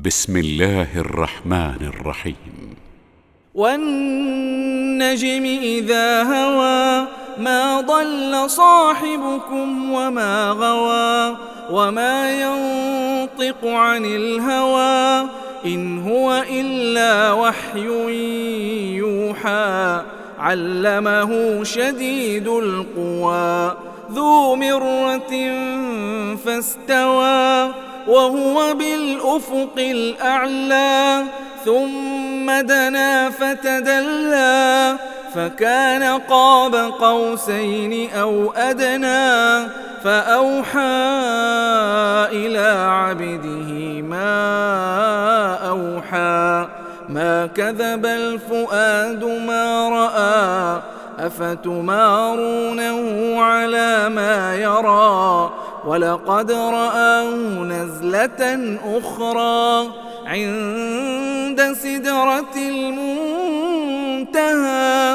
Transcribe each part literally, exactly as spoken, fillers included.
بسم الله الرحمن الرحيم. والنجم إذا هوى ما ضل صاحبكم وما غوى وما ينطق عن الهوى إن هو إلا وحي يوحى علمه شديد القوى ذو مرة فاستوى وهو بالأفق الأعلى ثم دنا فتدلى فكان قاب قوسين أو أدنى فأوحى إلى عبده ما أوحى ما كذب الفؤاد ما رأى أفتمارونه على ما يرى ولقد رآه نزلة أخرى عند سدرة المنتهى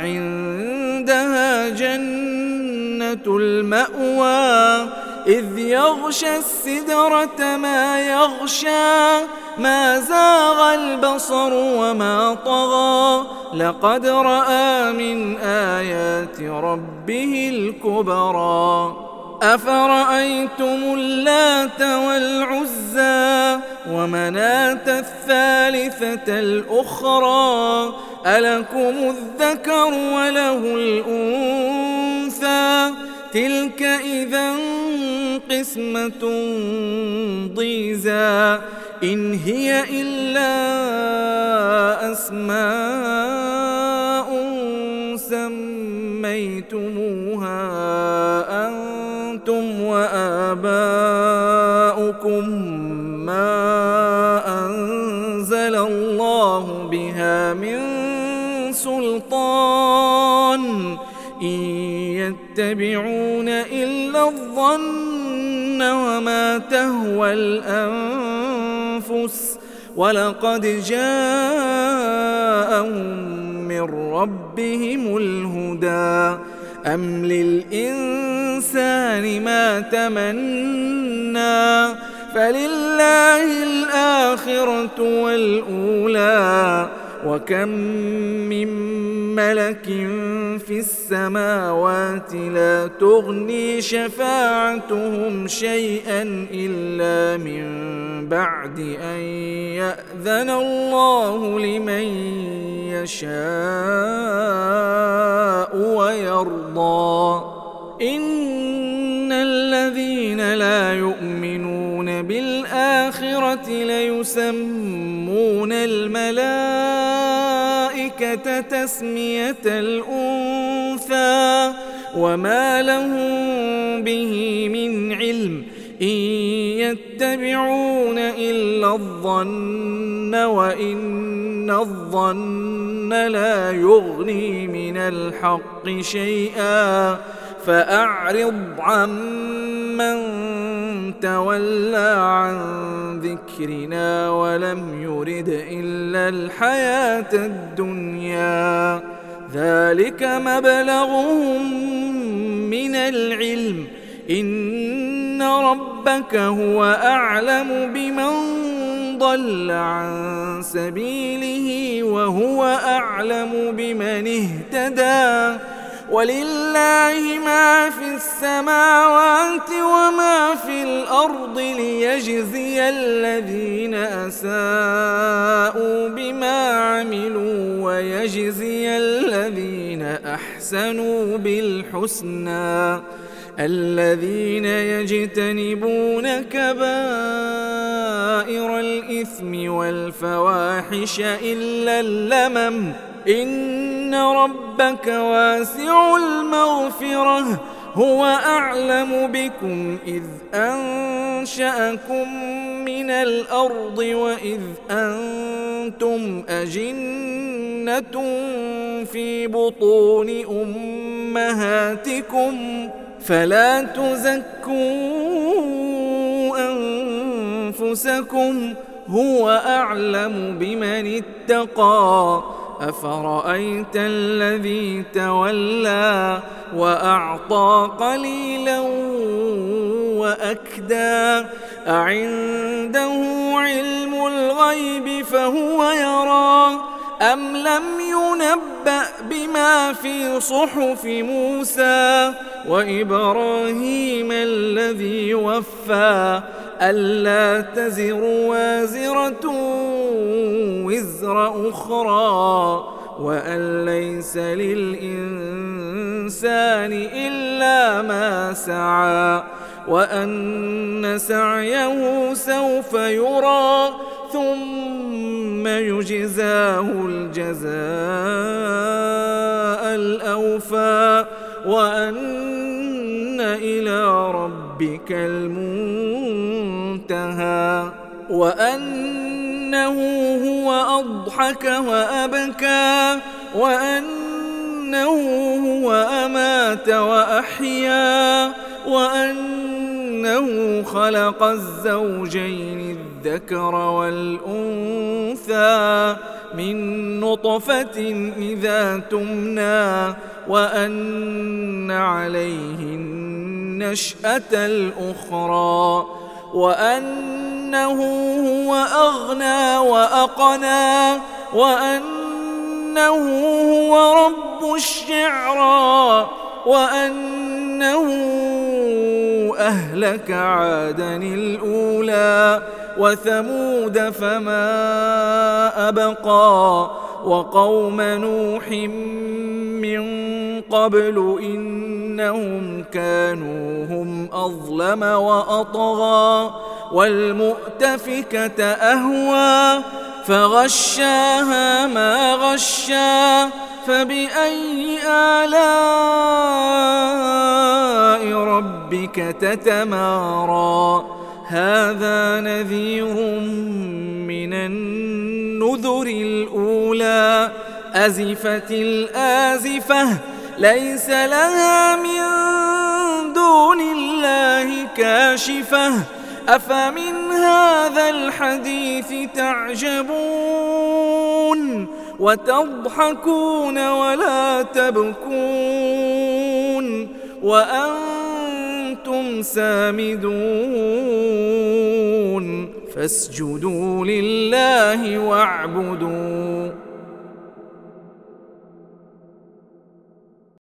عندها جنة المأوى إذ يغشى السدرة ما يغشى ما زاغ البصر وما طغى لقد رأى من آيات ربه الكبرى أفرأيتم اللات والعزى ومناة الثالثة الأخرى ألكم الذكر وله الأنثى تلك إذا قسمة ضيزى إن هي إلا أسماء سميتموها أنتم وآباؤكم ما أنزل الله بها من سلطان إن يتبعون إلا الظن وما تهوى الأنفس ولقد جاءهم من ربهم الهدى أم للإنسان ما تمنى فلله الآخرة والأولى وكم من ملك في السماوات لا تغني شفاعتهم شيئا إلا من بعد أن يأذن الله لمن يشاء ويرضى إن الذين لا يؤمنون بالآخرة ليسمون الملائكة تسمية الأنثى وما لهم به من علم إن يتبعون إلا الظن وإن الظن لا يغني من الحق شيئا فأعرض عمن تولى عن ذكرنا ولم يرد إلا الحياة الدنيا ذلك مبلغهم من العلم إن ربك هو أعلم بمن ضل عن سبيله وهو أعلم بمن اهتدى ولله ما في السماوات وما في الأرض ليجزي الذين أساءوا بما عملوا ويجزي الذين أحسنوا بالحسنى الذين يجتنبون كبائر الإثم والفواحش إلا اللمم إن ربك واسع المغفرة هو أعلم بكم إذ أنشأكم من الأرض وإذ أنتم أجنة في بطون أمهاتكم فلا تزكوا أنفسكم هو أعلم بمن اتقى أفرأيت الذي تولى وأعطى قليلا وأكدى أعنده علم الغيب فهو يرى أم لم ينبأ بما في صحف موسى وإبراهيم الذي وفى ألا تزر وازرة وزر أخرى وأن ليس للإنسان إلا ما سعى وأن سعيه سوف يرى ثم يجزاه الجزاء الأوفى وأن إلى ربك المنتهى وأنه هو أضحك وأبكى وأنه هو أمات وأحيا وأنه خلق الزوجين الذكر والأنثى من نطفة إذا تمنى وأن عليه النشأة الأخرى وأنه هو أغنى وأقنى وأنه هو رب الشعرى وأنه أهلك عادا الأولى وثمود فما أبقى وقوم نوح من قبل إنهم كانوا هم أظلم وأطغى والمؤتفكة أهوى فغشاها ما غشا فبأي آلاء ربك تتمارى هذا نذير من النذر الأولى أزفت الآزفة ليس لها من دون الله كاشفة أفمن هذا الحديث تعجبون وتضحكون ولا تبكون وأنتم سامدون فاسجدوا لله واعبدوا